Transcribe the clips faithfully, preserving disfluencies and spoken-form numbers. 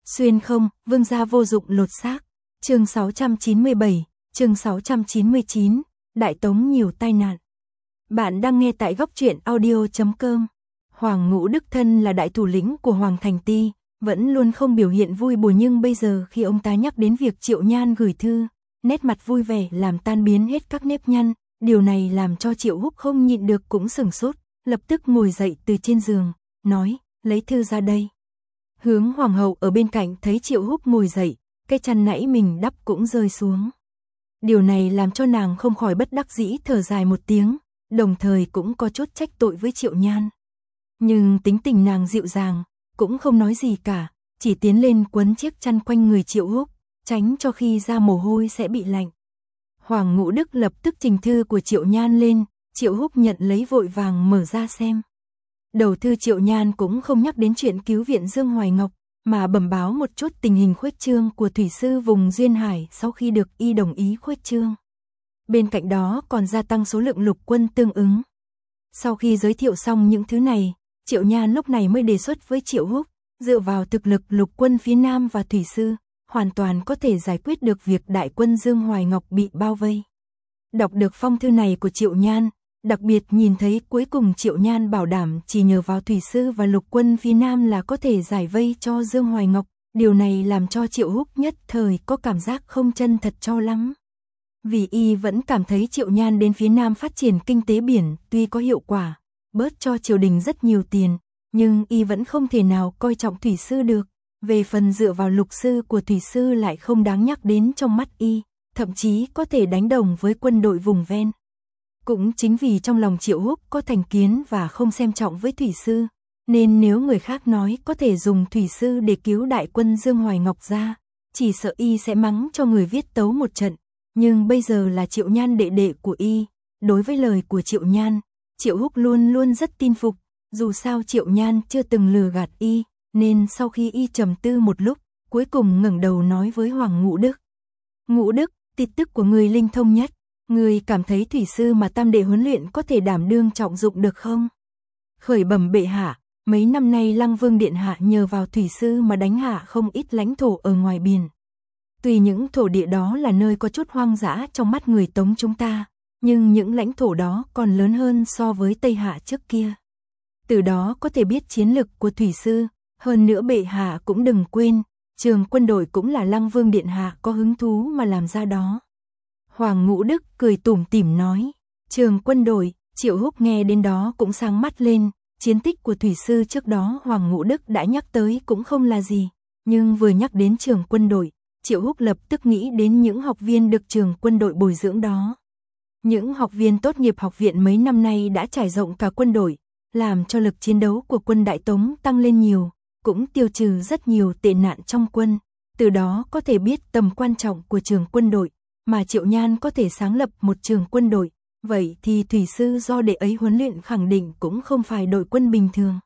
Xuyên không, vương gia vô dụng lột xác. Chương sáu trăm chín mươi bảy, chương sáu trăm chín mươi chín, Đại Tống nhiều tai nạn. Bạn đang nghe tại góc truyện audio chấm com. Hoàng Ngũ Đức thân là đại thủ lĩnh của Hoàng Thành Ti, vẫn luôn không biểu hiện vui buồn, nhưng bây giờ khi ông ta nhắc đến việc Triệu Nhan gửi thư, nét mặt vui vẻ làm tan biến hết các nếp nhăn, điều này làm cho Triệu Húc không nhịn được cũng sửng sốt, lập tức ngồi dậy từ trên giường, nói, lấy thư ra đây. Hướng Hoàng hậu ở bên cạnh thấy Triệu Húc ngồi dậy, cái chăn nãy mình đắp cũng rơi xuống. Điều này làm cho nàng không khỏi bất đắc dĩ thở dài một tiếng, đồng thời cũng có chút trách tội với Triệu Nhan. Nhưng tính tình nàng dịu dàng, cũng không nói gì cả, chỉ tiến lên quấn chiếc chăn quanh người Triệu Húc, tránh cho khi ra mồ hôi sẽ bị lạnh. Hoàng Ngũ Đức lập tức trình thư của Triệu Nhan lên, Triệu Húc nhận lấy vội vàng mở ra xem. Đầu thư Triệu Nhan cũng không nhắc đến chuyện cứu viện Dương Hoài Ngọc, mà bẩm báo một chút tình hình khuếch trương của thủy sư vùng Duyên Hải sau khi được y đồng ý khuếch trương. Bên cạnh đó còn gia tăng số lượng lục quân tương ứng. Sau khi giới thiệu xong những thứ này, Triệu Nhan lúc này mới đề xuất với Triệu Húc, dựa vào thực lực lục quân phía Nam và thủy sư, hoàn toàn có thể giải quyết được việc đại quân Dương Hoài Ngọc bị bao vây. Đọc được phong thư này của Triệu Nhan, đặc biệt nhìn thấy cuối cùng Triệu Nhan bảo đảm chỉ nhờ vào thủy sư và lục quân phía Nam là có thể giải vây cho Dương Hoài Ngọc, điều này làm cho Triệu Húc nhất thời có cảm giác không chân thật cho lắm. Vì y vẫn cảm thấy Triệu Nhan đến phía Nam phát triển kinh tế biển tuy có hiệu quả, bớt cho triều đình rất nhiều tiền, nhưng y vẫn không thể nào coi trọng thủy sư được. Về phần dựa vào lục sư của thủy sư lại không đáng nhắc đến trong mắt y, thậm chí có thể đánh đồng với quân đội vùng ven. Cũng chính vì trong lòng Triệu Húc có thành kiến và không xem trọng với thủy sư, nên nếu người khác nói có thể dùng thủy sư để cứu đại quân Dương Hoài Ngọc ra, chỉ sợ y sẽ mắng cho người viết tấu một trận. Nhưng bây giờ là Triệu Nhan đệ đệ của y, đối với lời của Triệu Nhan, Triệu Húc luôn luôn rất tin phục, dù sao Triệu Nhan chưa từng lừa gạt y, nên sau khi y trầm tư một lúc, cuối cùng ngẩng đầu nói với Hoàng Ngũ Đức. Ngũ Đức, tin tức của người linh thông nhất, người cảm thấy thủy sư mà tam đệ huấn luyện có thể đảm đương trọng dụng được không? Khởi bẩm bệ hạ, mấy năm nay Lăng Vương điện hạ nhờ vào thủy sư mà đánh hạ không ít lãnh thổ ở ngoài biển. Tuy những thổ địa đó là nơi có chút hoang dã trong mắt người Tống chúng ta, nhưng những lãnh thổ đó còn lớn hơn so với Tây Hạ trước kia. Từ đó có thể biết chiến lực của thủy sư, hơn nữa bệ hạ cũng đừng quên, trường quân đội cũng là Lăng Vương điện hạ có hứng thú mà làm ra đó. Hoàng Ngũ Đức cười tủm tỉm nói, trường quân đội, Triệu Húc nghe đến đó cũng sáng mắt lên, chiến tích của thủy sư trước đó Hoàng Ngũ Đức đã nhắc tới cũng không là gì, nhưng vừa nhắc đến trường quân đội, Triệu Húc lập tức nghĩ đến những học viên được trường quân đội bồi dưỡng đó. Những học viên tốt nghiệp học viện mấy năm nay đã trải rộng cả quân đội, làm cho lực chiến đấu của quân Đại Tống tăng lên nhiều, cũng tiêu trừ rất nhiều tệ nạn trong quân, từ đó có thể biết tầm quan trọng của trường quân đội, mà Triệu Nhan có thể sáng lập một trường quân đội, vậy thì thủy sư do đệ ấy huấn luyện khẳng định cũng không phải đội quân bình thường.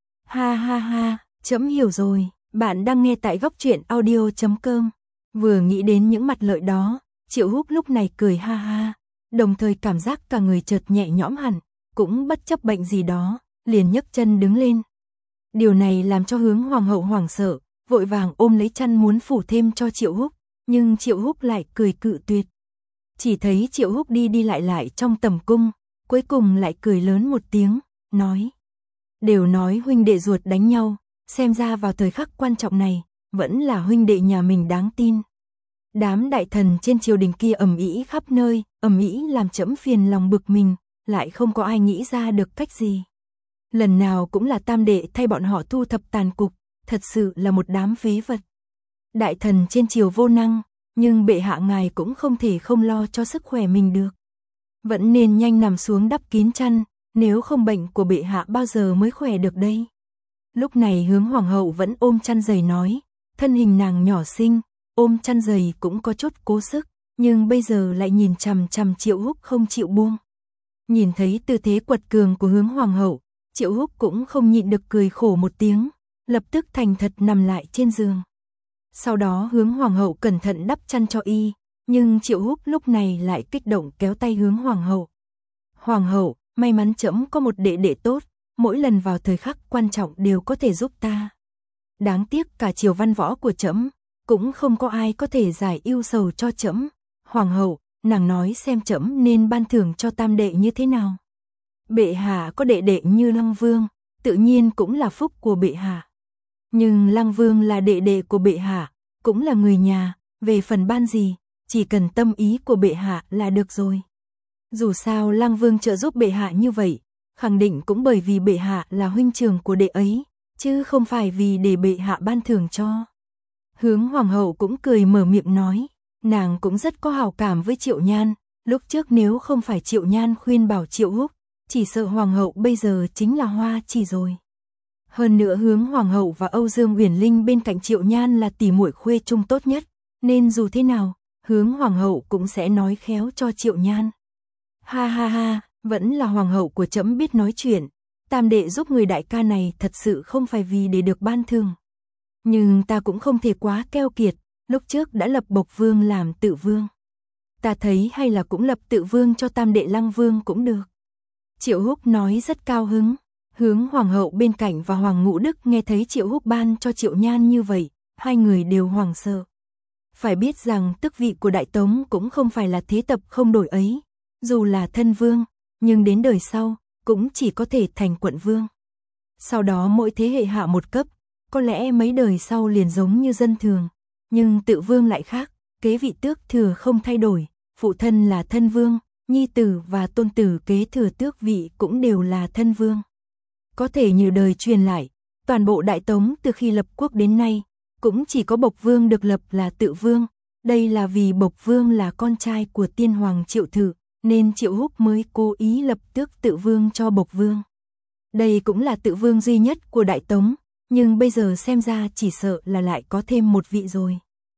Ha ha ha, trẫm hiểu rồi, bạn đang nghe tại góc truyện audio chấm com. Vừa nghĩ đến những mặt lợi đó, Triệu Húc lúc này cười ha ha, đồng thời cảm giác cả người chợt nhẹ nhõm hẳn, cũng bất chấp bệnh gì đó, liền nhấc chân đứng lên. Điều này làm cho Hướng Hoàng hậu hoảng sợ, vội vàng ôm lấy chăn muốn phủ thêm cho Triệu Húc, nhưng Triệu Húc lại cười cự tuyệt. Chỉ thấy Triệu Húc đi đi lại lại trong tầm cung, cuối cùng lại cười lớn một tiếng, nói: đều nói huynh đệ ruột đánh nhau, xem ra vào thời khắc quan trọng này, vẫn là huynh đệ nhà mình đáng tin. Đám đại thần trên triều đình kia ầm ĩ khắp nơi, ầm ĩ làm trẫm phiền lòng bực mình, lại không có ai nghĩ ra được cách gì. Lần nào cũng là tam đệ thay bọn họ thu thập tàn cục, thật sự là một đám phế vật. Đại thần trên triều vô năng, nhưng bệ hạ ngài cũng không thể không lo cho sức khỏe mình được. Vẫn nên nhanh nằm xuống đắp kín chăn, nếu không bệnh của bệ hạ bao giờ mới khỏe được đây. Lúc này Hướng Hoàng hậu vẫn ôm chăn dày nói, thân hình nàng nhỏ xinh, ôm chăn dày cũng có chút cố sức, nhưng bây giờ lại nhìn chằm chằm Triệu Húc không chịu buông. Nhìn thấy tư thế quật cường của Hướng Hoàng hậu, Triệu Húc cũng không nhịn được cười khổ một tiếng, lập tức thành thật nằm lại trên giường. Sau đó Hướng Hoàng hậu cẩn thận đắp chăn cho y, nhưng Triệu Húc lúc này lại kích động kéo tay Hướng Hoàng hậu. Hoàng hậu, may mắn trẫm có một đệ đệ tốt, mỗi lần vào thời khắc quan trọng đều có thể giúp ta. Đáng tiếc cả triều văn võ của trẫm cũng không có ai có thể giải ưu sầu cho trẫm. Hoàng hậu, nàng nói xem trẫm nên ban thưởng cho tam đệ như thế nào. Bệ hạ có đệ đệ như Lăng Vương, tự nhiên cũng là phúc của bệ hạ. Nhưng Lăng Vương là đệ đệ của bệ hạ, cũng là người nhà, về phần ban gì, chỉ cần tâm ý của bệ hạ là được rồi. Dù sao Lăng Vương trợ giúp bệ hạ như vậy, khẳng định cũng bởi vì bệ hạ là huynh trưởng của đệ ấy, chứ không phải vì để bệ hạ ban thưởng cho. Hướng hoàng hậu cũng cười mở miệng nói, nàng cũng rất có hảo cảm với Triệu Nhan, lúc trước nếu không phải Triệu Nhan khuyên bảo Triệu Húc, chỉ sợ hoàng hậu bây giờ chính là Hoa Chỉ rồi. Hơn nữa Hướng hoàng hậu và Âu Dương Uyển Linh bên cạnh Triệu Nhan là tỷ muội khuê trung tốt nhất, nên dù thế nào, Hướng hoàng hậu cũng sẽ nói khéo cho Triệu Nhan. Ha ha ha, vẫn là hoàng hậu của trẫm biết nói chuyện, tam đệ giúp người đại ca này thật sự không phải vì để được ban thưởng. Nhưng ta cũng không thể quá keo kiệt, lúc trước đã lập Bộc Vương làm tự vương. Ta thấy hay là cũng lập tự vương cho tam đệ Lăng Vương cũng được. Triệu Húc nói rất cao hứng. Hướng hoàng hậu bên cạnh và Hoàng Ngũ Đức nghe thấy Triệu Húc ban cho Triệu Nhan như vậy, hai người đều hoảng sợ. Phải biết rằng tước vị của Đại Tống cũng không phải là thế tập không đổi ấy, dù là thân vương, nhưng đến đời sau, cũng chỉ có thể thành quận vương. Sau đó mỗi thế hệ hạ một cấp, có lẽ mấy đời sau liền giống như dân thường, nhưng tự vương lại khác, kế vị tước thừa không thay đổi, phụ thân là thân vương, nhi tử và tôn tử kế thừa tước vị cũng đều là thân vương. Có thể nhiều đời truyền lại, toàn bộ Đại Tống từ khi lập quốc đến nay, cũng chỉ có Bộc Vương được lập là tự vương, đây là vì Bộc Vương là con trai của tiên hoàng Triệu Thử, nên Triệu Húc mới cố ý lập tước tự vương cho Bộc Vương. Đây cũng là tự vương duy nhất của Đại Tống, nhưng bây giờ xem ra chỉ sợ là lại có thêm một vị rồi.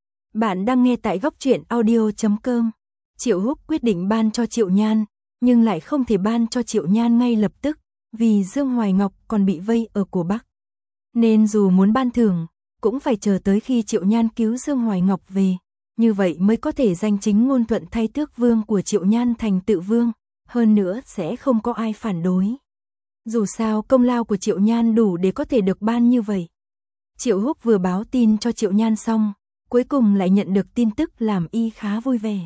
Bạn đang nghe tại góc truyện audio chấm com. Triệu Húc quyết định ban cho Triệu Nhan, nhưng lại không thể ban cho Triệu Nhan ngay lập tức, vì Dương Hoài Ngọc còn bị vây ở cổ Bắc. Nên dù muốn ban thưởng, cũng phải chờ tới khi Triệu Nhan cứu Dương Hoài Ngọc về, như vậy mới có thể danh chính ngôn thuận thay tước vương của Triệu Nhan thành tự vương, hơn nữa sẽ không có ai phản đối. Dù sao công lao của Triệu Nhan đủ để có thể được ban như vậy. Triệu Húc vừa báo tin cho Triệu Nhan xong, cuối cùng lại nhận được tin tức làm y khá vui vẻ.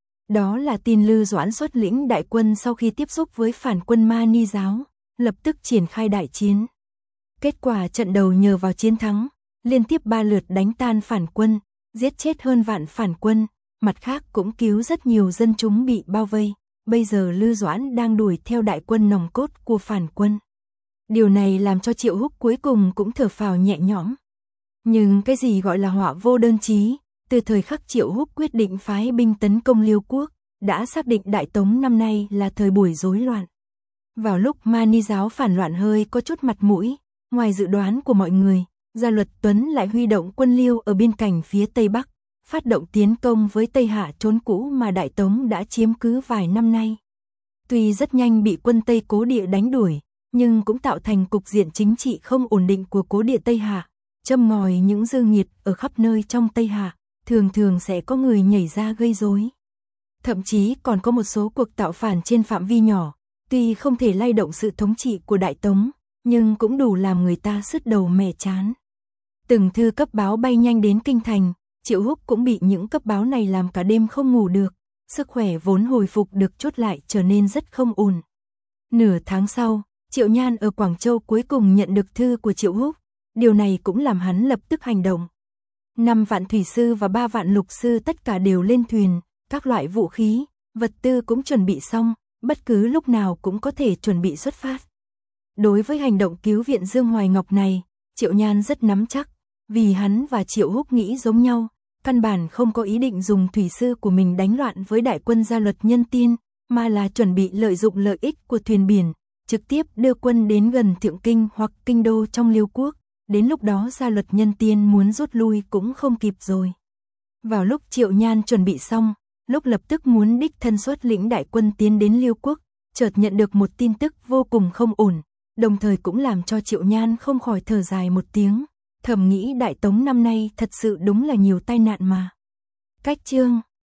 Đó là tin Lư Doãn xuất lĩnh đại quân sau khi tiếp xúc với phản quân Ma Ni giáo, lập tức triển khai đại chiến. Kết quả trận đầu nhờ vào chiến thắng, liên tiếp ba lượt đánh tan phản quân, giết chết hơn vạn phản quân, mặt khác cũng cứu rất nhiều dân chúng bị bao vây. Bây giờ Lư Doãn đang đuổi theo đại quân nòng cốt của phản quân. Điều này làm cho Triệu Húc cuối cùng cũng thở phào nhẹ nhõm. Nhưng cái gì gọi là họa vô đơn chí, từ thời khắc Triệu Húc quyết định phái binh tấn công Liêu quốc, đã xác định Đại Tống năm nay là thời buổi rối loạn. Vào lúc Ma Ni giáo phản loạn hơi có chút mặt mũi, ngoài dự đoán của mọi người, Gia Luật Tuấn lại huy động quân Liêu ở biên cảnh phía Tây Bắc, phát động tiến công với Tây Hạ trốn cũ mà Đại Tống đã chiếm cứ vài năm nay. Tuy rất nhanh bị quân Tây Cố Địa đánh đuổi, nhưng cũng tạo thành cục diện chính trị không ổn định của Cố Địa Tây Hạ, châm ngòi những dư nghiệt ở khắp nơi trong Tây Hạ, thường thường sẽ có người nhảy ra gây rối. Thậm chí còn có một số cuộc tạo phản trên phạm vi nhỏ, tuy không thể lay động sự thống trị của Đại Tống, nhưng cũng đủ làm người ta sứt đầu mẻ chán. Từng thư cấp báo bay nhanh đến kinh thành, Triệu Húc cũng bị những cấp báo này làm cả đêm không ngủ được, sức khỏe vốn hồi phục được chút lại trở nên rất không ổn. Nửa tháng sau, Triệu Nhan ở Quảng Châu cuối cùng nhận được thư của Triệu Húc, điều này cũng làm hắn lập tức hành động. Năm vạn thủy sư và ba vạn lục sư tất cả đều lên thuyền, các loại vũ khí, vật tư cũng chuẩn bị xong, bất cứ lúc nào cũng có thể chuẩn bị xuất phát. Đối với hành động cứu viện Dương Hoài Ngọc này, Triệu Nhan rất nắm chắc, vì hắn và Triệu Húc nghĩ giống nhau, căn bản không có ý định dùng thủy sư của mình đánh loạn với đại quân Gia Luật Nhân Tiên, mà là chuẩn bị lợi dụng lợi ích của thuyền biển, trực tiếp đưa quân đến gần Thượng Kinh hoặc Kinh Đô trong Liêu quốc, đến lúc đó Gia Luật Nhân Tiên muốn rút lui cũng không kịp rồi. Vào lúc Triệu Nhan chuẩn bị xong, lúc lập tức muốn đích thân xuất lĩnh đại quân tiến đến Liêu quốc, chợt nhận được một tin tức vô cùng không ổn, đồng thời cũng làm cho Triệu Nhan không khỏi thở dài một tiếng, thầm nghĩ Đại Tống năm nay thật sự đúng là nhiều tai nạn mà. Cách chương